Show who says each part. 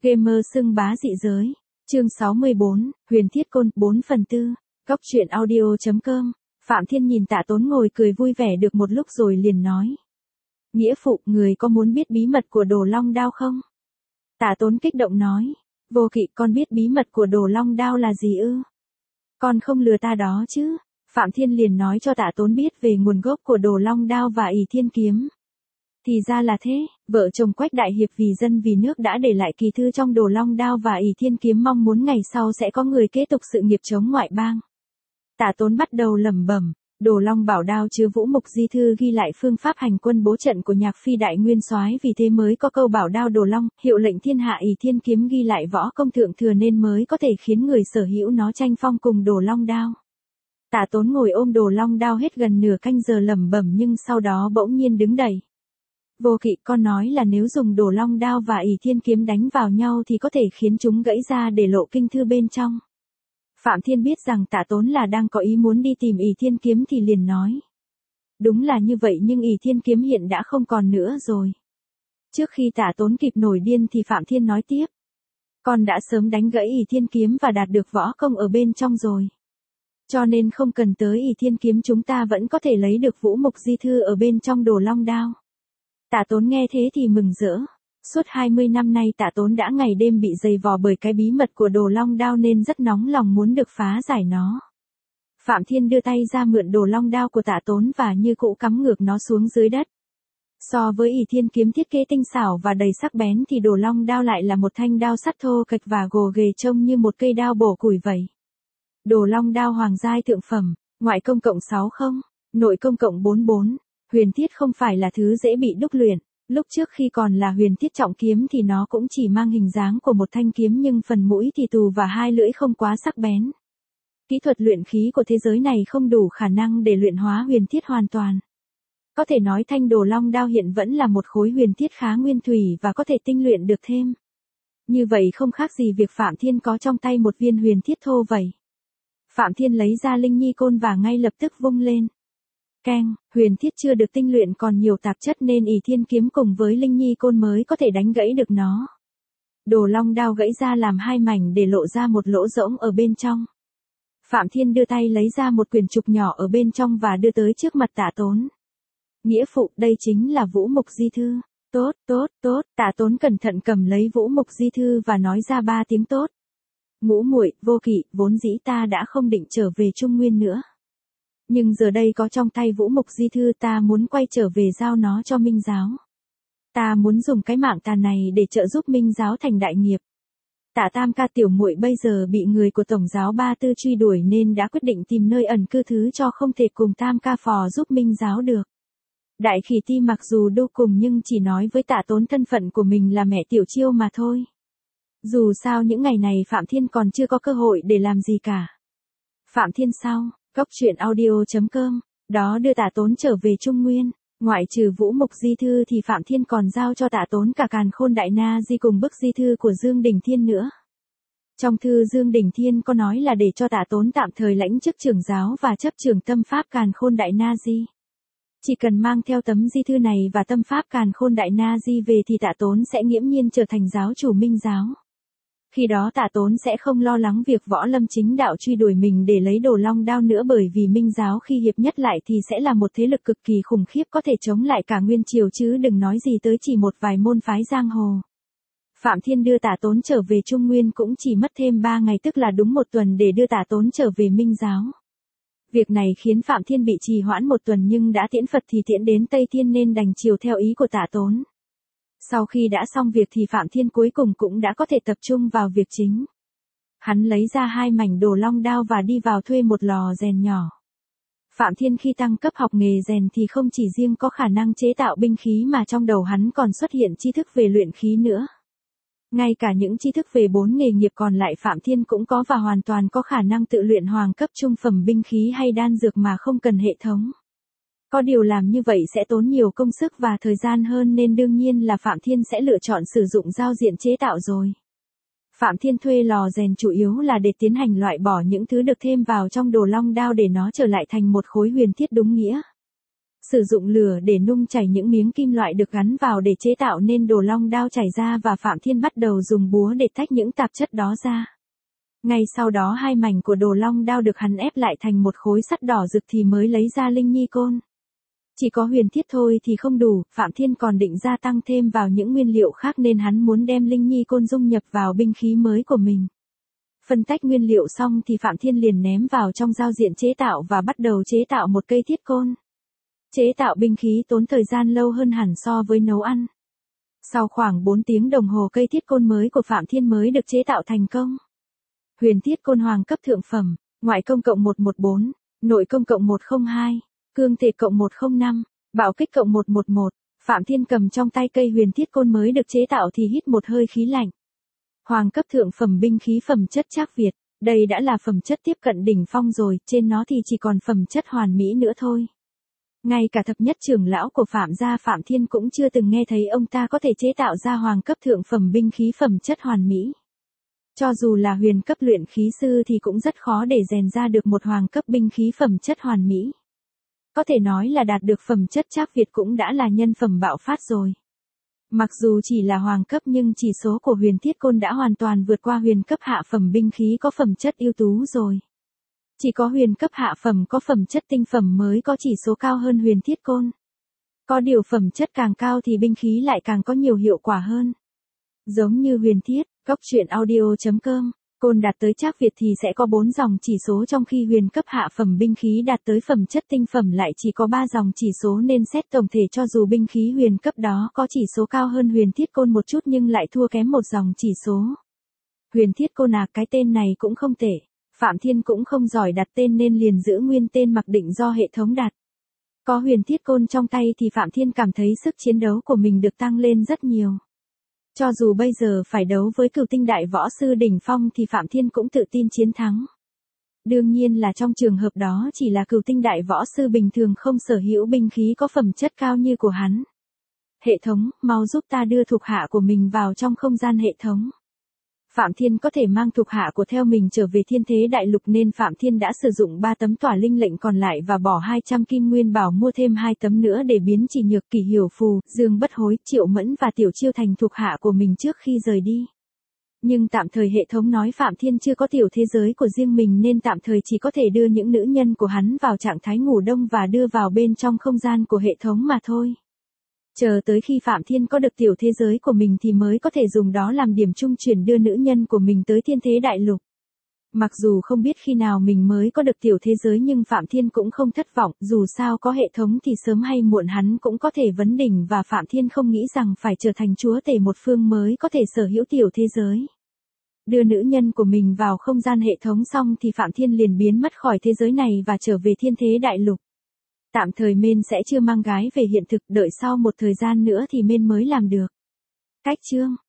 Speaker 1: Gamer xưng bá dị giới. Chương 64, Huyền Thiết Côn, 4/4. Góc truyện audio.com. Phạm Thiên nhìn Tạ Tốn ngồi cười vui vẻ được một lúc rồi liền nói. Nghĩa phụ, người có muốn biết bí mật của Đồ Long Đao không? Tạ Tốn kích động nói. Vô Kỵ, con biết bí mật của Đồ Long Đao là gì ư? Con không lừa ta đó chứ? Phạm Thiên liền nói cho Tạ Tốn biết về nguồn gốc của Đồ Long Đao và Ỷ Thiên Kiếm. Thì ra là thế, vợ chồng Quách Đại Hiệp vì dân vì nước đã để lại kỳ thư trong Đồ Long Đao và Ỷ Thiên Kiếm, mong muốn ngày sau sẽ có người kế tục sự nghiệp chống ngoại bang. Tạ Tốn bắt đầu lẩm bẩm, Đồ Long Bảo Đao chứa vũ mục di thư ghi lại phương pháp hành quân bố trận của Nhạc Phi Đại Nguyên Soái, vì thế mới có câu Bảo Đao Đồ Long, hiệu lệnh thiên hạ. Ỷ Thiên Kiếm ghi lại võ công thượng thừa nên mới có thể khiến người sở hữu nó tranh phong cùng Đồ Long Đao. Tạ Tốn ngồi ôm Đồ Long Đao hết gần nửa canh giờ lẩm bẩm, nhưng sau đó bỗng nhiên đứng dậy. Vô Kỵ, con nói là nếu dùng Đồ Long Đao và Ỷ Thiên Kiếm đánh vào nhau thì có thể khiến chúng gãy ra để lộ kinh thư bên trong. Phạm Thiên biết rằng Tạ Tốn là đang có ý muốn đi tìm Ỷ Thiên Kiếm thì liền nói. Đúng là như vậy, nhưng Ỷ Thiên Kiếm hiện đã không còn nữa rồi. Trước khi Tạ Tốn kịp nổi điên thì Phạm Thiên nói tiếp. Con đã sớm đánh gãy Ỷ Thiên Kiếm và đạt được võ công ở bên trong rồi. Cho nên không cần tới Ỷ Thiên Kiếm, chúng ta vẫn có thể lấy được vũ mục di thư ở bên trong Đồ Long Đao. Tạ Tốn nghe thế thì mừng rỡ. Suốt 20 năm nay Tạ Tốn đã ngày đêm bị dày vò bởi cái bí mật của Đồ Long Đao nên rất nóng lòng muốn được phá giải nó. Phạm Thiên đưa tay ra mượn Đồ Long Đao của Tạ Tốn và như cũ cắm ngược nó xuống dưới đất. So với Ỷ Thiên Kiếm thiết kế tinh xảo và đầy sắc bén thì Đồ Long Đao lại là một thanh đao sắt thô kệch và gồ ghề, trông như một cây đao bổ củi vậy. Đồ Long Đao hoàng giai thượng phẩm, ngoại công cộng 60, nội công cộng 44. Huyền thiết không phải là thứ dễ bị đúc luyện. Lúc trước khi còn là huyền thiết trọng kiếm thì nó cũng chỉ mang hình dáng của một thanh kiếm, nhưng phần mũi thì tù và hai lưỡi không quá sắc bén. Kỹ thuật luyện khí của thế giới này không đủ khả năng để luyện hóa huyền thiết hoàn toàn. Có thể nói thanh Đồ Long Đao hiện vẫn là một khối huyền thiết khá nguyên thủy và có thể tinh luyện được thêm. Như vậy không khác gì việc Phạm Thiên có trong tay một viên huyền thiết thô vậy. Phạm Thiên lấy ra Linh Nhi Côn và ngay lập tức vung lên. Keng, huyền thiết chưa được tinh luyện còn nhiều tạp chất nên Ỷ Thiên Kiếm cùng với Linh Nhi Côn mới có thể đánh gãy được nó. Đồ Long Đao gãy ra làm hai mảnh để lộ ra một lỗ rỗng ở bên trong. Phạm Thiên đưa tay lấy ra một quyển trục nhỏ ở bên trong và đưa tới trước mặt Tạ Tốn. Nghĩa phụ, đây chính là vũ mục di thư. Tốt, tốt, tốt. Tạ Tốn cẩn thận cầm lấy vũ mục di thư và nói ra 3 tiếng tốt. Ngũ muội, Vô Kỵ, vốn dĩ ta đã không định trở về Trung Nguyên nữa. Nhưng giờ đây có trong tay vũ mục di thư, ta muốn quay trở về giao nó cho Minh giáo. Ta muốn dùng cái mạng tàn này để trợ giúp Minh giáo thành đại nghiệp. Tạ Tam ca tiểu muội bây giờ bị người của Tổng giáo Ba Tư truy đuổi nên đã quyết định tìm nơi ẩn cư thứ cho không thể cùng Tam ca phò giúp Minh giáo được. Đại Khỉ Ti mặc dù đô cùng nhưng chỉ nói với Tạ Tốn thân phận của mình là mẹ Tiểu Chiêu mà thôi. Dù sao những ngày này Phạm Thiên còn chưa có cơ hội để làm gì cả. Phạm Thiên sao? Góc truyện audio.com. Đó đưa Tạ Tốn trở về Trung Nguyên. Ngoại trừ vũ mục di thư thì Phạm Thiên còn giao cho Tạ Tốn cả Càn Khôn Đại Na Di cùng bức di thư của Dương Đình Thiên nữa. Trong thư Dương Đình Thiên có nói là để cho Tạ Tốn tạm thời lãnh chức trưởng giáo và chấp trưởng tâm pháp Càn Khôn Đại Na Di. Chỉ cần mang theo tấm di thư này và tâm pháp Càn Khôn Đại Na Di về thì Tạ Tốn sẽ nghiễm nhiên trở thành giáo chủ Minh giáo. Khi đó Tạ Tốn sẽ không lo lắng việc Võ Lâm chính đạo truy đuổi mình để lấy Đồ Long Đao nữa, bởi vì Minh giáo khi hiệp nhất lại thì sẽ là một thế lực cực kỳ khủng khiếp, có thể chống lại cả Nguyên Triều chứ đừng nói gì tới chỉ một vài môn phái giang hồ. Phạm Thiên đưa Tạ Tốn trở về Trung Nguyên cũng chỉ mất thêm 3 ngày, tức là đúng 1 tuần để đưa Tạ Tốn trở về Minh giáo. Việc này khiến Phạm Thiên bị trì hoãn 1 tuần, nhưng đã tiễn Phật thì tiễn đến Tây Thiên nên đành chiều theo ý của Tạ Tốn. Sau khi đã xong việc thì Phạm Thiên cuối cùng cũng đã có thể tập trung vào việc chính. Hắn lấy ra 2 mảnh Đồ Long Đao và đi vào thuê một lò rèn nhỏ. Phạm Thiên khi tăng cấp học nghề rèn thì không chỉ riêng có khả năng chế tạo binh khí mà trong đầu hắn còn xuất hiện tri thức về luyện khí nữa. Ngay cả những tri thức về 4 nghề nghiệp còn lại Phạm Thiên cũng có và hoàn toàn có khả năng tự luyện hoàng cấp trung phẩm binh khí hay đan dược mà không cần hệ thống. Có điều làm như vậy sẽ tốn nhiều công sức và thời gian hơn nên đương nhiên là Phạm Thiên sẽ lựa chọn sử dụng giao diện chế tạo rồi. Phạm Thiên thuê lò rèn chủ yếu là để tiến hành loại bỏ những thứ được thêm vào trong Đồ Long Đao để nó trở lại thành một khối huyền thiết đúng nghĩa. Sử dụng lửa để nung chảy những miếng kim loại được gắn vào để chế tạo nên đồ long đao chảy ra và Phạm Thiên bắt đầu dùng búa để tách những tạp chất đó ra. Ngay sau đó hai mảnh của đồ long đao được hắn ép lại thành một khối sắt đỏ rực thì mới lấy ra linh nhi côn. Chỉ có huyền thiết thôi thì không đủ, Phạm Thiên còn định gia tăng thêm vào những nguyên liệu khác nên hắn muốn đem linh nhi côn dung nhập vào binh khí mới của mình. Phân tách nguyên liệu xong thì Phạm Thiên liền ném vào trong giao diện chế tạo và bắt đầu chế tạo một cây thiết côn. Chế tạo binh khí tốn thời gian lâu hơn hẳn so với nấu ăn. Sau khoảng 4 tiếng đồng hồ cây thiết côn mới của Phạm Thiên mới được chế tạo thành công. Huyền thiết côn hoàng cấp thượng phẩm, ngoại công cộng 114, nội công cộng 102, cương thể cộng 105, bạo kích cộng 111. Phạm Thiên cầm trong tay cây huyền thiết côn mới được chế tạo thì hít một hơi khí lạnh. Hoàng cấp thượng phẩm binh khí phẩm chất Trác Việt, đây đã là phẩm chất tiếp cận đỉnh phong rồi, trên nó thì chỉ còn phẩm chất hoàn mỹ nữa thôi. Ngay cả thập nhất trưởng lão của Phạm gia Phạm Thiên cũng chưa từng nghe thấy ông ta có thể chế tạo ra hoàng cấp thượng phẩm binh khí phẩm chất hoàn mỹ. Cho dù là huyền cấp luyện khí sư thì cũng rất khó để rèn ra được một hoàng cấp binh khí phẩm chất hoàn mỹ. Có thể nói là đạt được phẩm chất Trác Việt cũng đã là nhân phẩm bạo phát rồi. Mặc dù chỉ là hoàng cấp nhưng chỉ số của huyền thiết côn đã hoàn toàn vượt qua huyền cấp hạ phẩm binh khí có phẩm chất ưu tú rồi. Chỉ có huyền cấp hạ phẩm có phẩm chất tinh phẩm mới có chỉ số cao hơn huyền thiết côn. Có điều phẩm chất càng cao thì binh khí lại càng có nhiều hiệu quả hơn. Giống như huyền thiết, goctruyện.audio.com, côn đạt tới Trác Việt thì sẽ có 4 dòng chỉ số trong khi huyền cấp hạ phẩm binh khí đạt tới phẩm chất tinh phẩm lại chỉ có 3 dòng chỉ số nên xét tổng thể cho dù binh khí huyền cấp đó có chỉ số cao hơn huyền thiết côn một chút nhưng lại thua kém một dòng chỉ số. Huyền thiết côn cái tên này cũng không tệ. Phạm Thiên cũng không giỏi đặt tên nên liền giữ nguyên tên mặc định do hệ thống đặt. Có huyền thiết côn trong tay thì Phạm Thiên cảm thấy sức chiến đấu của mình được tăng lên rất nhiều. Cho dù bây giờ phải đấu với cửu tinh đại võ sư đỉnh phong thì Phạm Thiên cũng tự tin chiến thắng. Đương nhiên là trong trường hợp đó chỉ là cửu tinh đại võ sư bình thường không sở hữu binh khí có phẩm chất cao như của hắn. Hệ thống, mau giúp ta đưa thuộc hạ của mình vào trong không gian hệ thống. Phạm Thiên có thể mang thuộc hạ của theo mình trở về thiên thế đại lục nên Phạm Thiên đã sử dụng 3 tấm tỏa linh lệnh còn lại và bỏ 200 kim nguyên bảo mua thêm 2 tấm nữa để biến Chỉ Nhược, Kỷ Hiểu Phù, Dương Bất Hối, Triệu Mẫn và Tiểu Chiêu thành thuộc hạ của mình trước khi rời đi. Nhưng tạm thời hệ thống nói Phạm Thiên chưa có tiểu thế giới của riêng mình nên tạm thời chỉ có thể đưa những nữ nhân của hắn vào trạng thái ngủ đông và đưa vào bên trong không gian của hệ thống mà thôi. Chờ tới khi Phạm Thiên có được tiểu thế giới của mình thì mới có thể dùng đó làm điểm trung chuyển đưa nữ nhân của mình tới thiên thế đại lục. Mặc dù không biết khi nào mình mới có được tiểu thế giới nhưng Phạm Thiên cũng không thất vọng, dù sao có hệ thống thì sớm hay muộn hắn cũng có thể vấn đỉnh và Phạm Thiên không nghĩ rằng phải trở thành chúa tể một phương mới có thể sở hữu tiểu thế giới. Đưa nữ nhân của mình vào không gian hệ thống xong thì Phạm Thiên liền biến mất khỏi thế giới này và trở về thiên thế đại lục. Tạm thời Mên sẽ chưa mang gái về hiện thực, đợi sau một thời gian nữa thì Mên mới làm được. Cách chương